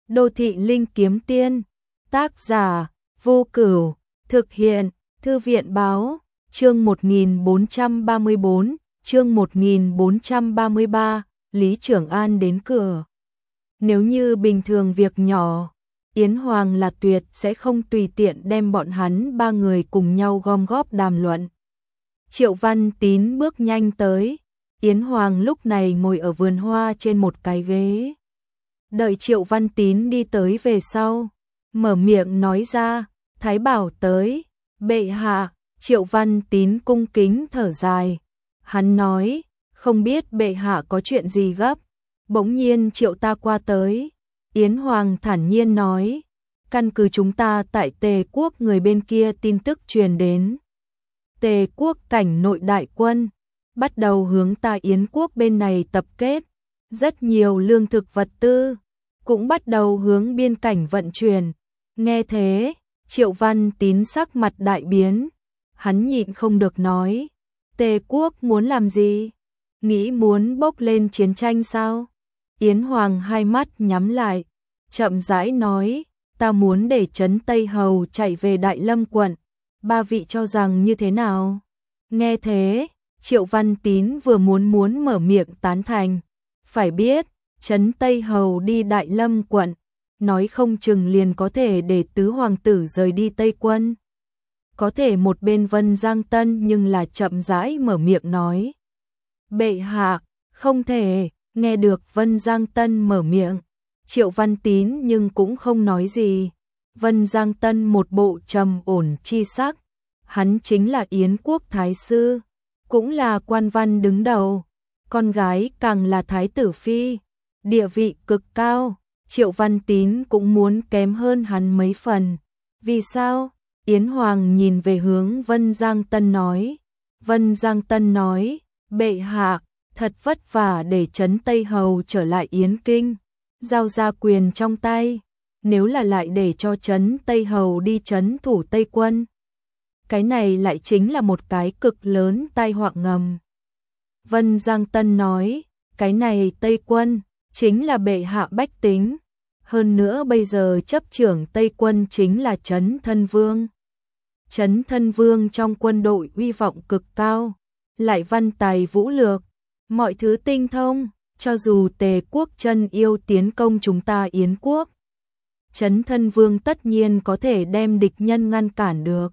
Đô thị linh kiếm tiên, tác giả, Vô Cửu, thực hiện, Thư viện báo, chương 1434, chương 1433, Lý Trưởng An đến cửa. Nếu như bình thường việc nhỏ, Yến Hoàng là tuyệt sẽ không tùy tiện đem bọn hắn ba người cùng nhau gom góp đàm luận. Triệu Văn Tín bước nhanh tới, Yến Hoàng lúc này ngồi ở vườn hoa trên một cái ghế. Đợi Triệu Văn Tín đi tới về sau, mở miệng nói ra, Thái Bảo tới, bệ hạ. Triệu Văn Tín cung kính thở dài. Hắn nói, không biết bệ hạ có chuyện gì gấp, bỗng nhiên triệu ta qua tới. Yến Hoàng thản nhiên nói, căn cứ chúng ta tại Tề quốc người bên kia tin tức truyền đến. Tề quốc cảnh nội đại quân, bắt đầu hướng ta Yến quốc bên này tập kết, rất nhiều lương thực vật tư, cũng bắt đầu hướng biên cảnh vận chuyển. Nghe thế, Triệu Văn Tín sắc mặt đại biến, hắn nhịn không được nói, Tề quốc muốn làm gì? Nghĩ muốn bốc lên chiến tranh sao? Yến Hoàng hai mắt nhắm lại, chậm rãi nói, ta muốn để Trấn Tây Hầu chạy về Đại Lâm quận, ba vị cho rằng như thế nào? Nghe thế, Triệu Văn Tín vừa muốn mở miệng tán thành, phải biết, Trấn Tây Hầu đi Đại Lâm quận, nói không chừng liền có thể để tứ hoàng tử rời đi Tây quân. Có thể một bên Vân Giang Tân nhưng là chậm rãi mở miệng nói, bệ hạ, không thể. Nghe được Vân Giang Tân mở miệng, Triệu Văn Tín nhưng cũng không nói gì. Vân Giang Tân một bộ trầm ổn chi sắc, hắn chính là Yến quốc thái sư, cũng là quan văn đứng đầu, con gái càng là thái tử phi, địa vị cực cao. Triệu Văn Tín cũng muốn kém hơn hắn mấy phần. Vì sao? Yến Hoàng nhìn về hướng Vân Giang Tân nói. Vân Giang Tân nói, bệ hạ, thật vất vả để Trấn Tây Hầu trở lại Yến Kinh, giao ra quyền trong tay, nếu là lại để cho Trấn Tây Hầu đi trấn thủ Tây quân, cái này lại chính là một cái cực lớn tai họa ngầm. Vân Giang Tân nói, cái này Tây quân chính là bệ hạ bách tính, hơn nữa bây giờ chấp trưởng Tây quân chính là Trấn Thân Vương. Trấn Thân Vương trong quân đội uy vọng cực cao, lại văn tài vũ lược, mọi thứ tinh thông, cho dù Tề quốc chân yêu tiến công chúng ta Yến quốc, Trấn Thân Vương tất nhiên có thể đem địch nhân ngăn cản được.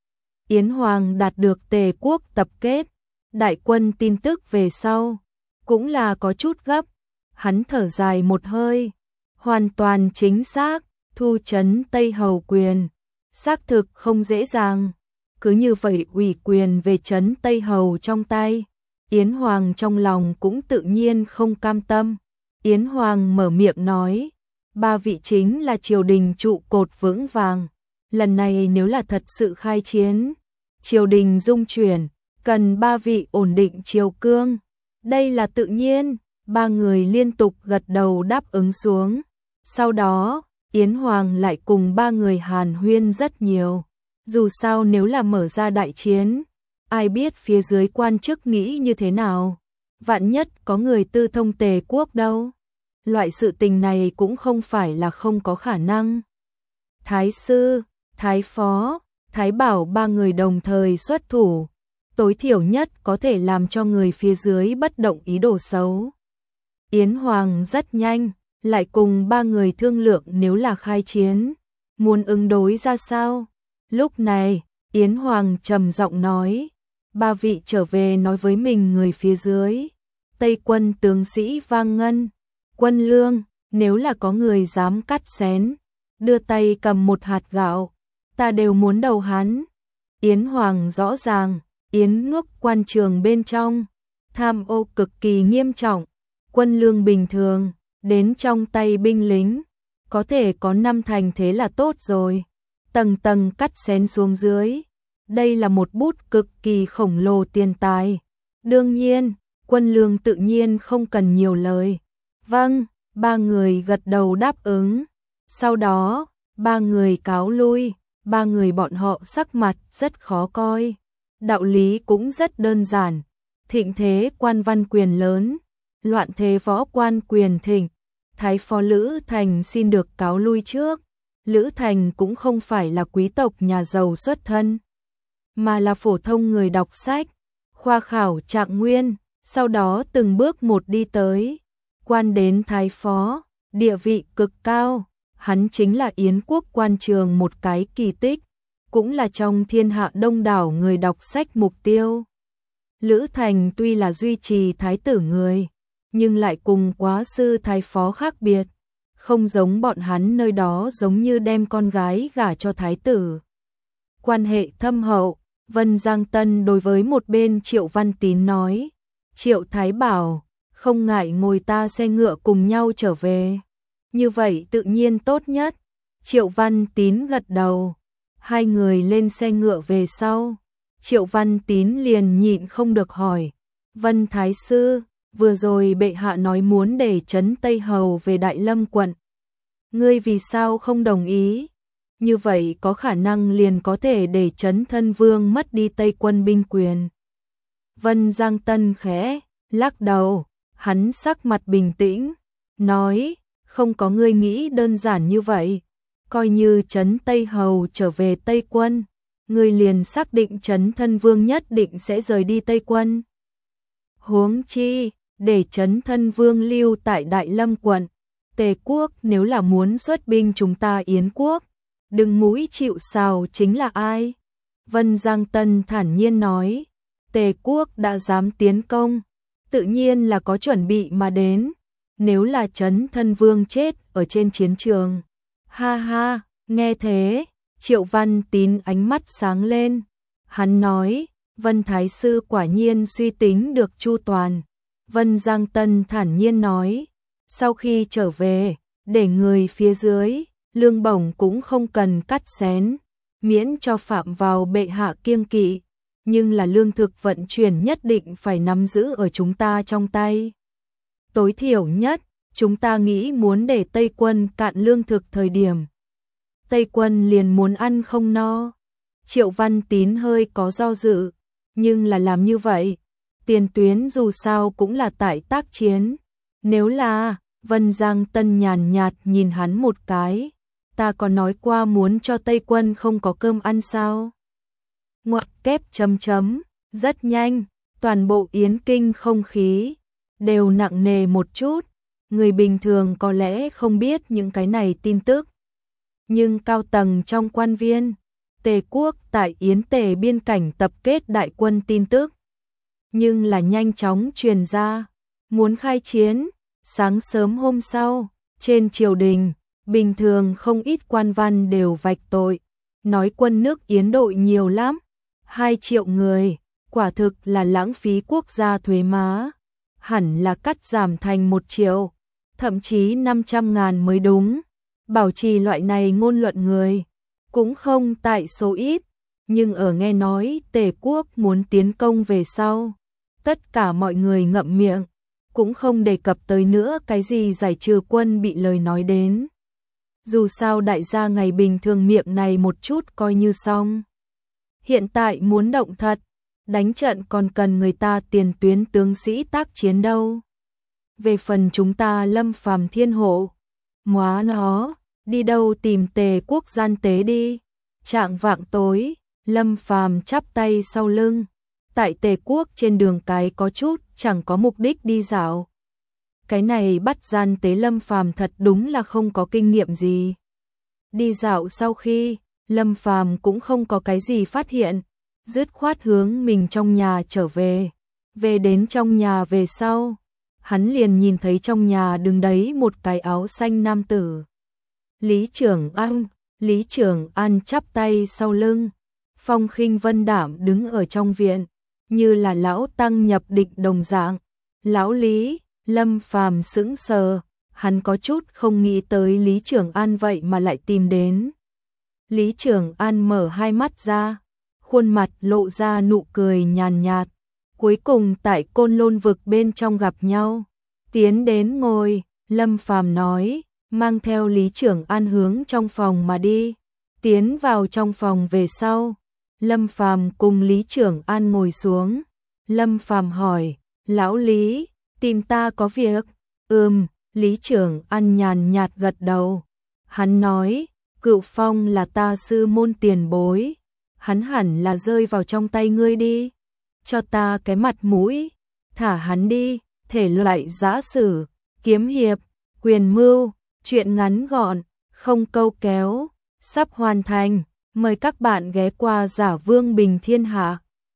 Yến Hoàng đạt được Tề quốc tập kết đại quân tin tức về sau, cũng là có chút gấp, hắn thở dài một hơi, hoàn toàn chính xác, thu Trấn Tây Hầu quyền, xác thực không dễ dàng, cứ như vậy ủy quyền về Trấn Tây Hầu trong tay. Yến Hoàng trong lòng cũng tự nhiên không cam tâm. Yến Hoàng mở miệng nói, ba vị chính là triều đình trụ cột vững vàng, lần này nếu là thật sự khai chiến, triều đình dung chuyển, cần ba vị ổn định triều cương. Đây là tự nhiên, ba người liên tục gật đầu đáp ứng xuống. Sau đó, Yến Hoàng lại cùng ba người hàn huyên rất nhiều. Dù sao nếu là mở ra đại chiến, ai biết phía dưới quan chức nghĩ như thế nào, vạn nhất có người tư thông Tề quốc đâu. Loại sự tình này cũng không phải là không có khả năng. Thái sư, thái phó, thái bảo ba người đồng thời xuất thủ, tối thiểu nhất có thể làm cho người phía dưới bất động ý đồ xấu. Yến Hoàng rất nhanh, lại cùng ba người thương lượng nếu là khai chiến, muốn ứng đối ra sao. Lúc này, Yến Hoàng trầm giọng nói, ba vị trở về nói với mình người phía dưới, Tây quân tướng sĩ vang ngân, quân lương, nếu là có người dám cắt xén, đưa tay cầm một hạt gạo, ta đều muốn đầu hắn. Yến Hoàng rõ ràng, Yến nước quan trường bên trong, tham ô cực kỳ nghiêm trọng, quân lương bình thường, đến trong tay binh lính, có thể có 5 thành thế là tốt rồi, tầng tầng cắt xén xuống dưới. Đây là một bút cực kỳ khổng lồ tiền tài. Đương nhiên, quân lương tự nhiên không cần nhiều lời. Vâng, ba người gật đầu đáp ứng. Sau đó, ba người cáo lui, ba người bọn họ sắc mặt rất khó coi. Đạo lý cũng rất đơn giản. Thịnh thế quan văn quyền lớn, loạn thế võ quan quyền thịnh. Thái phó Lữ Thành xin được cáo lui trước. Lữ Thành cũng không phải là quý tộc nhà giàu xuất thân, mà là phổ thông người đọc sách, khoa khảo trạng nguyên, sau đó từng bước một đi tới, quan đến thái phó, địa vị cực cao. Hắn chính là Yến quốc quan trường một cái kỳ tích, cũng là trong thiên hạ đông đảo người đọc sách mục tiêu. Lữ Thành tuy là duy trì thái tử người, nhưng lại cùng quá sư thái phó khác biệt, không giống bọn hắn nơi đó giống như đem con gái gả cho thái tử. Quan hệ thâm hậu, Vân Giang Tân đối với một bên Triệu Văn Tín nói, Triệu Thái bảo, không ngại ngồi ta xe ngựa cùng nhau trở về. Như vậy tự nhiên tốt nhất. Triệu Văn Tín gật đầu. Hai người lên xe ngựa về sau. Triệu Văn Tín liền nhịn không được hỏi. Vân Thái Sư, vừa rồi bệ hạ nói muốn để trấn Tây Hầu về Đại Lâm quận. Ngươi vì sao không đồng ý? Như vậy có khả năng liền có thể để trấn Thân Vương mất đi Tây quân binh quyền. Vân Giang Tân khẽ lắc đầu, hắn sắc mặt bình tĩnh, nói, không có ngươi nghĩ đơn giản như vậy. Coi như trấn Tây Hầu trở về Tây quân, ngươi liền xác định trấn Thân Vương nhất định sẽ rời đi Tây quân. Huống chi, để trấn Thân Vương lưu tại Đại Lâm quận, Tề quốc nếu là muốn xuất binh chúng ta Yến quốc, đừng mũi chịu sào chính là ai? Vân Giang Tân thản nhiên nói, Tề quốc đã dám tiến công, tự nhiên là có chuẩn bị mà đến. Nếu là trấn Thân Vương chết ở trên chiến trường. Ha ha, nghe thế, Triệu Văn Tín ánh mắt sáng lên. Hắn nói, Vân Thái Sư quả nhiên suy tính được chu toàn. Vân Giang Tân thản nhiên nói, sau khi trở về, để người phía dưới, lương bổng cũng không cần cắt xén, miễn cho phạm vào bệ hạ kiêng kỵ. Nhưng là lương thực vận chuyển nhất định phải nắm giữ ở chúng ta trong tay. Tối thiểu nhất, chúng ta nghĩ muốn để Tây quân cạn lương thực thời điểm. Tây quân liền muốn ăn không no. Triệu Văn Tín hơi có do dự, nhưng là làm như vậy. Tiền tuyến dù sao cũng là tại tác chiến. Nếu là, Vân Giang Tân nhàn nhạt nhìn hắn một cái. Ta có nói qua muốn cho Tây quân không có cơm ăn sao? Ngoặc kép chấm chấm, rất nhanh, toàn bộ Yến Kinh không khí đều nặng nề một chút, người bình thường có lẽ không biết những cái này tin tức. Nhưng cao tầng trong quan viên, Tề quốc tại Yến Tề biên cảnh tập kết đại quân tin tức. Nhưng là nhanh chóng truyền ra, muốn khai chiến, sáng sớm hôm sau, trên triều đình, bình thường không ít quan văn đều vạch tội, nói quân nước Yến đội nhiều lắm, 2 triệu người, quả thực là lãng phí quốc gia thuế má. Hẳn là cắt giảm thành 1 triệu, thậm chí 500.000 mới đúng. Bảo trì loại này ngôn luận người, cũng không tại số ít, nhưng ở nghe nói Tề quốc muốn tiến công về sau, tất cả mọi người ngậm miệng, cũng không đề cập tới nữa cái gì giải trừ quân bị lời nói đến. Dù sao đại gia ngày bình thường miệng này một chút coi như xong. Hiện tại muốn động thật, đánh trận còn cần người ta tiền tuyến tướng sĩ tác chiến đâu. Về phần chúng ta Lâm Phàm thiên hộ, móa nó, đi đâu tìm Tề quốc gian tế đi. Trạng vạng tối, Lâm Phàm chắp tay sau lưng, tại Tề quốc trên đường cái có chút chẳng có mục đích đi dạo. Cái này bắt gian tế Lâm Phàm thật đúng là không có kinh nghiệm gì. Đi dạo sau khi, Lâm Phàm cũng không có cái gì phát hiện, dứt khoát hướng mình trong nhà trở về. Về đến trong nhà về sau, hắn liền nhìn thấy trong nhà đứng đấy một cái áo xanh nam tử. Lý Trường An chắp tay sau lưng, phong khinh vân đạm đứng ở trong viện, như là lão tăng nhập định đồng dạng. Lão Lý, Lâm Phàm sững sờ, hắn có chút không nghĩ tới Lý Trường An vậy mà lại tìm đến. Lý Trường An mở hai mắt ra, khuôn mặt lộ ra nụ cười nhàn nhạt. Cuối cùng tại Côn Lôn vực bên trong gặp nhau. Tiến đến ngồi, Lâm Phàm nói, mang theo Lý Trường An hướng trong phòng mà đi. Tiến vào trong phòng về sau, Lâm Phàm cùng Lý Trường An ngồi xuống. Lâm Phàm hỏi, lão Lý, tìm ta có việc? Lý Trường An nhàn nhạt gật đầu. Hắn nói, Cựu Phong là ta sư môn tiền bối. Hắn hẳn là rơi vào trong tay ngươi đi. Cho ta cái mặt mũi. Thả hắn đi. Thể loại giã sử, kiếm hiệp, quyền mưu, truyện ngắn gọn, không câu kéo. Sắp hoàn thành. Mời các bạn ghé qua Giả Vương Bình Thiên Hạ.